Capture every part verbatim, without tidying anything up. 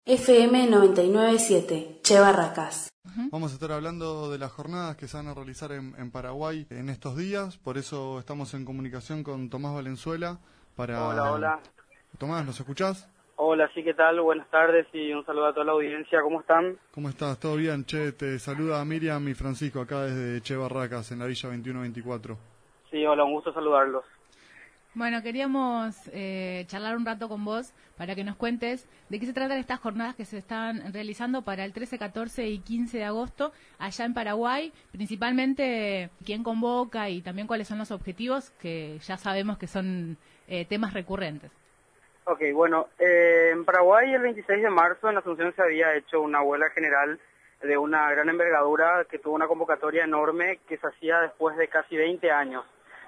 F M noventa y nueve punto siete, Che Barracas. Vamos a estar hablando de las jornadas que se van a realizar en, en Paraguay en estos días, por eso estamos en comunicación con Tomás Valenzuela para... Hola, hola. Tomás, ¿nos escuchás? Hola, sí, ¿qué tal? Buenas tardes y un saludo a toda la audiencia. ¿Cómo están? ¿Cómo estás? ¿Todo bien? Che, te saluda Miriam y Francisco acá desde Che Barracas, en la Villa veintiuno veinticuatro. Sí, hola, un gusto saludarlos. Bueno, queríamos eh, charlar un rato con vos para que nos cuentes de qué se tratan estas jornadas que se están realizando para el trece, catorce y quince de agosto allá en Paraguay, principalmente quién convoca y también cuáles son los objetivos, que ya sabemos que son eh, temas recurrentes. Ok, bueno, eh, en Paraguay el veintiséis de marzo en Asunción se había hecho una huelga general de una gran envergadura que tuvo una convocatoria enorme que se hacía después de casi veinte años.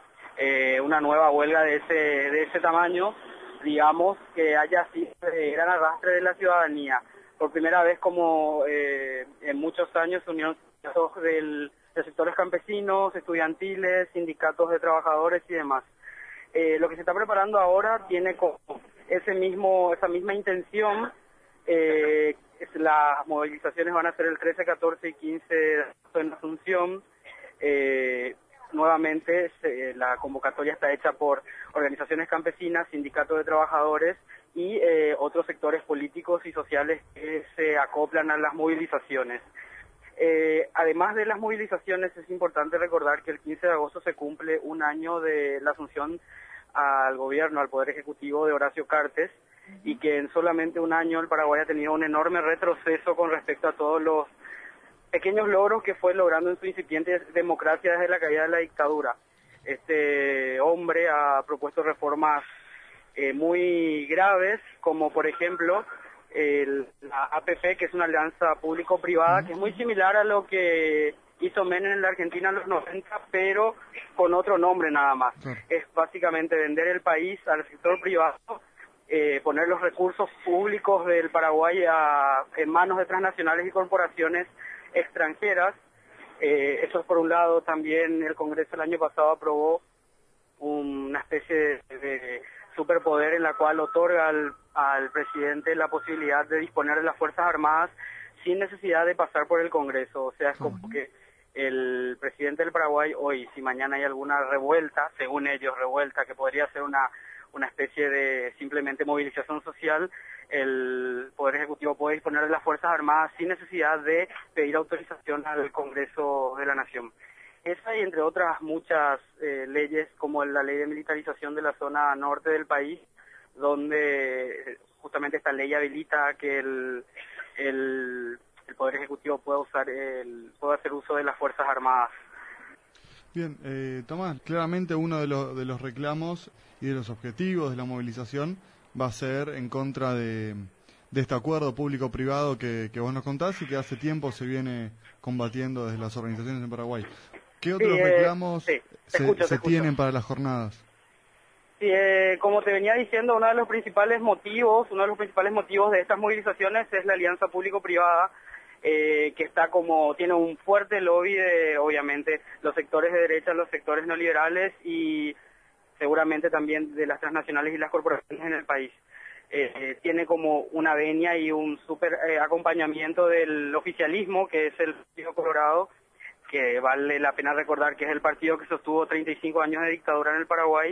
Eh, una nueva huelga de ese de ese tamaño, digamos, que haya sido de gran arrastre de la ciudadanía. Por primera vez, como eh, en muchos años, se unieron del, de sectores campesinos, estudiantiles, sindicatos de trabajadores y demás. Eh, lo que se está preparando ahora tiene como ese mismo esa misma intención. Eh, es, las movilizaciones van a ser el trece, catorce y quince de agosto en Asunción. Eh, Nuevamente, se, la convocatoria está hecha por organizaciones campesinas, sindicatos de trabajadores y eh, otros sectores políticos y sociales que se acoplan a las movilizaciones. Eh, además de las movilizaciones, es importante recordar que el quince de agosto se cumple un año de la asunción al gobierno, al Poder Ejecutivo de Horacio Cartes, y que en solamente un año el Paraguay ha tenido un enorme retroceso con respecto a todos los pequeños logros que fue logrando en su incipiente democracia desde la caída de la dictadura. Este hombre ha propuesto reformas eh, muy graves, como por ejemplo el, la A P P, que es una alianza público-privada, que es muy similar a lo que hizo Menem en la Argentina en los noventa, pero con otro nombre nada más. Sí. Es básicamente vender el país al sector privado, eh, poner los recursos públicos del Paraguay a, en manos de transnacionales y corporaciones extranjeras. Eh, eso es por un lado. También el Congreso el año pasado aprobó una especie de, de superpoder en la cual otorga al, al presidente la posibilidad de disponer de las Fuerzas Armadas sin necesidad de pasar por el Congreso. O sea, es como uh-huh. que el presidente del Paraguay hoy, si mañana hay alguna revuelta, según ellos revuelta, que podría ser una una especie de simplemente movilización social, el Poder Ejecutivo puede disponer de las Fuerzas Armadas sin necesidad de pedir autorización al Congreso de la Nación. Esa y entre otras muchas eh, leyes, como la ley de militarización de la zona norte del país, donde justamente esta ley habilita que el, el, el Poder Ejecutivo pueda usar el, pueda hacer uso de las Fuerzas Armadas. Bien, eh, Tomás, claramente uno de, lo, de los reclamos y de los objetivos de la movilización va a ser en contra de, de este acuerdo público-privado que, que vos nos contás y que hace tiempo se viene combatiendo desde las organizaciones en Paraguay. ¿Qué otros sí, eh, reclamos sí, se, escucho, se tienen para las jornadas? Sí, eh, como te venía diciendo, uno de los principales motivos, uno de los principales motivos de estas movilizaciones es la alianza público-privada, Eh, que está como, tiene un fuerte lobby de, obviamente, los sectores de derecha, los sectores neoliberales y seguramente también de las transnacionales y las corporaciones en el país. Eh, eh, tiene como una venia y un súper eh, acompañamiento del oficialismo, que es el Partido Colorado, que vale la pena recordar que es el partido que sostuvo treinta y cinco años de dictadura en el Paraguay,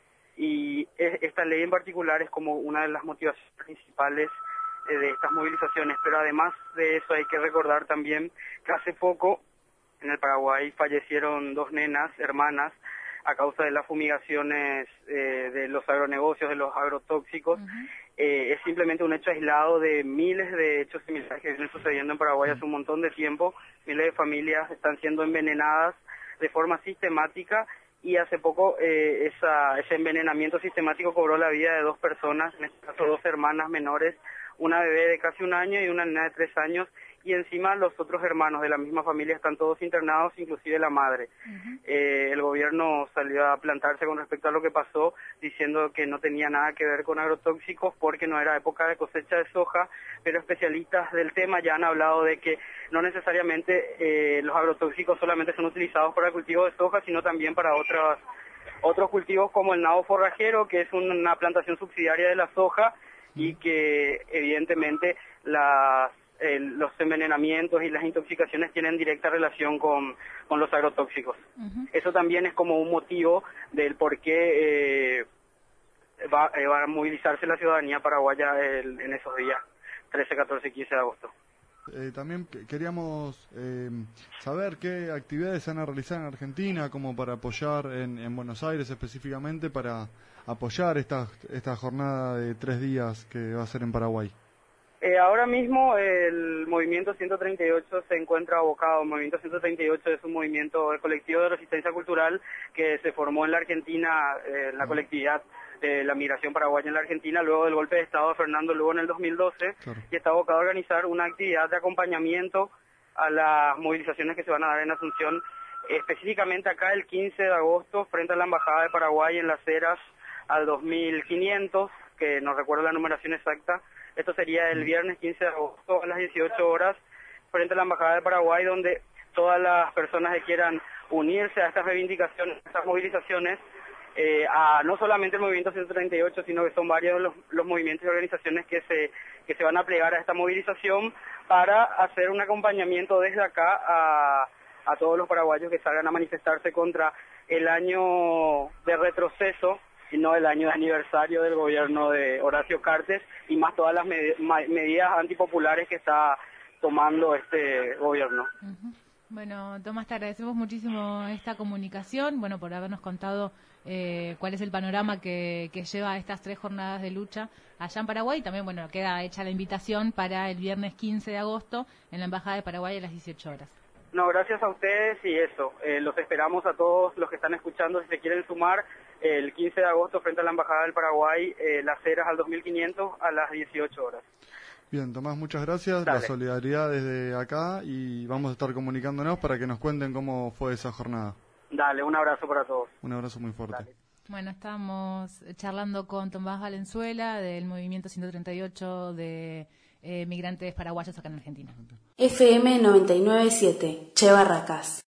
y es, esta ley en particular es como una de las motivaciones principales de estas movilizaciones. Pero además de eso hay que recordar también que hace poco en el Paraguay fallecieron dos nenas, hermanas, a causa de las fumigaciones eh, de los agronegocios, de los agrotóxicos. Uh-huh. Eh, es simplemente un hecho aislado de miles de hechos similares que vienen sucediendo en Paraguay hace un montón de tiempo. Miles de familias están siendo envenenadas de forma sistemática, y hace poco eh, esa, ese envenenamiento sistemático cobró la vida de dos personas, en este caso dos hermanas menores, una bebé de casi un año y una nena de tres años, y encima los otros hermanos de la misma familia están todos internados, inclusive la madre. Uh-huh. Eh, el gobierno salió a plantarse con respecto a lo que pasó, diciendo que no tenía nada que ver con agrotóxicos porque no era época de cosecha de soja, pero especialistas del tema ya han hablado de que no necesariamente eh, los agrotóxicos solamente son utilizados para el cultivo de soja, sino también para otras, otros cultivos como el nabo forrajero, que es una plantación subsidiaria de la soja, y que evidentemente las, eh, los envenenamientos y las intoxicaciones tienen directa relación con, con los agrotóxicos. Uh-huh. Eso también es como un motivo del por qué eh, va, eh, va a movilizarse la ciudadanía paraguaya el, en esos días, trece, catorce y quince de agosto. Eh, también queríamos eh, saber qué actividades se van a realizar en Argentina, como para apoyar en, en Buenos Aires específicamente, para apoyar esta, esta jornada de tres días que va a ser en Paraguay. Eh, ahora mismo el movimiento ciento treinta y ocho se encuentra abocado. El movimiento ciento treinta y ocho es un movimiento colectivo de resistencia cultural que se formó en la Argentina, eh, en la colectividad de la migración paraguaya en la Argentina, luego del golpe de Estado de Fernando Lugo en el dos mil doce, claro. Y está abocado a organizar una actividad de acompañamiento a las movilizaciones que se van a dar en Asunción, específicamente acá el quince de agosto, frente a la Embajada de Paraguay en Las Heras, al dos mil quinientos, que no recuerdo la numeración exacta. Esto sería el viernes quince de agosto a las dieciocho horas, frente a la Embajada de Paraguay, donde todas las personas que quieran unirse a estas reivindicaciones, a estas movilizaciones, eh, a no solamente el movimiento ciento treinta y ocho, sino que son varios los, los movimientos y organizaciones que se, que se van a plegar a esta movilización para hacer un acompañamiento desde acá a, a todos los paraguayos que salgan a manifestarse contra el año de retroceso y no el año de aniversario del gobierno de Horacio Cartes, y más todas las med- medidas antipopulares que está tomando este gobierno. Uh-huh. Bueno, Tomás, te agradecemos muchísimo esta comunicación, bueno, por habernos contado eh, cuál es el panorama que, que lleva estas tres jornadas de lucha allá en Paraguay. También, bueno, queda hecha la invitación para el viernes quince de agosto en la Embajada de Paraguay a las dieciocho horas. No, gracias a ustedes y eso, eh, los esperamos a todos los que están escuchando, si se quieren sumar, el quince de agosto frente a la Embajada del Paraguay, eh, Las Heras al dos mil quinientos a las dieciocho horas. Bien, Tomás, muchas gracias. Dale. La solidaridad desde acá, y vamos a estar comunicándonos para que nos cuenten cómo fue esa jornada. Dale, un abrazo para todos. Un abrazo muy fuerte. Dale. Bueno, estamos charlando con Tomás Valenzuela del movimiento ciento treinta y ocho de eh, migrantes paraguayos acá en Argentina. F M noventa y nueve punto siete, Che Barracas.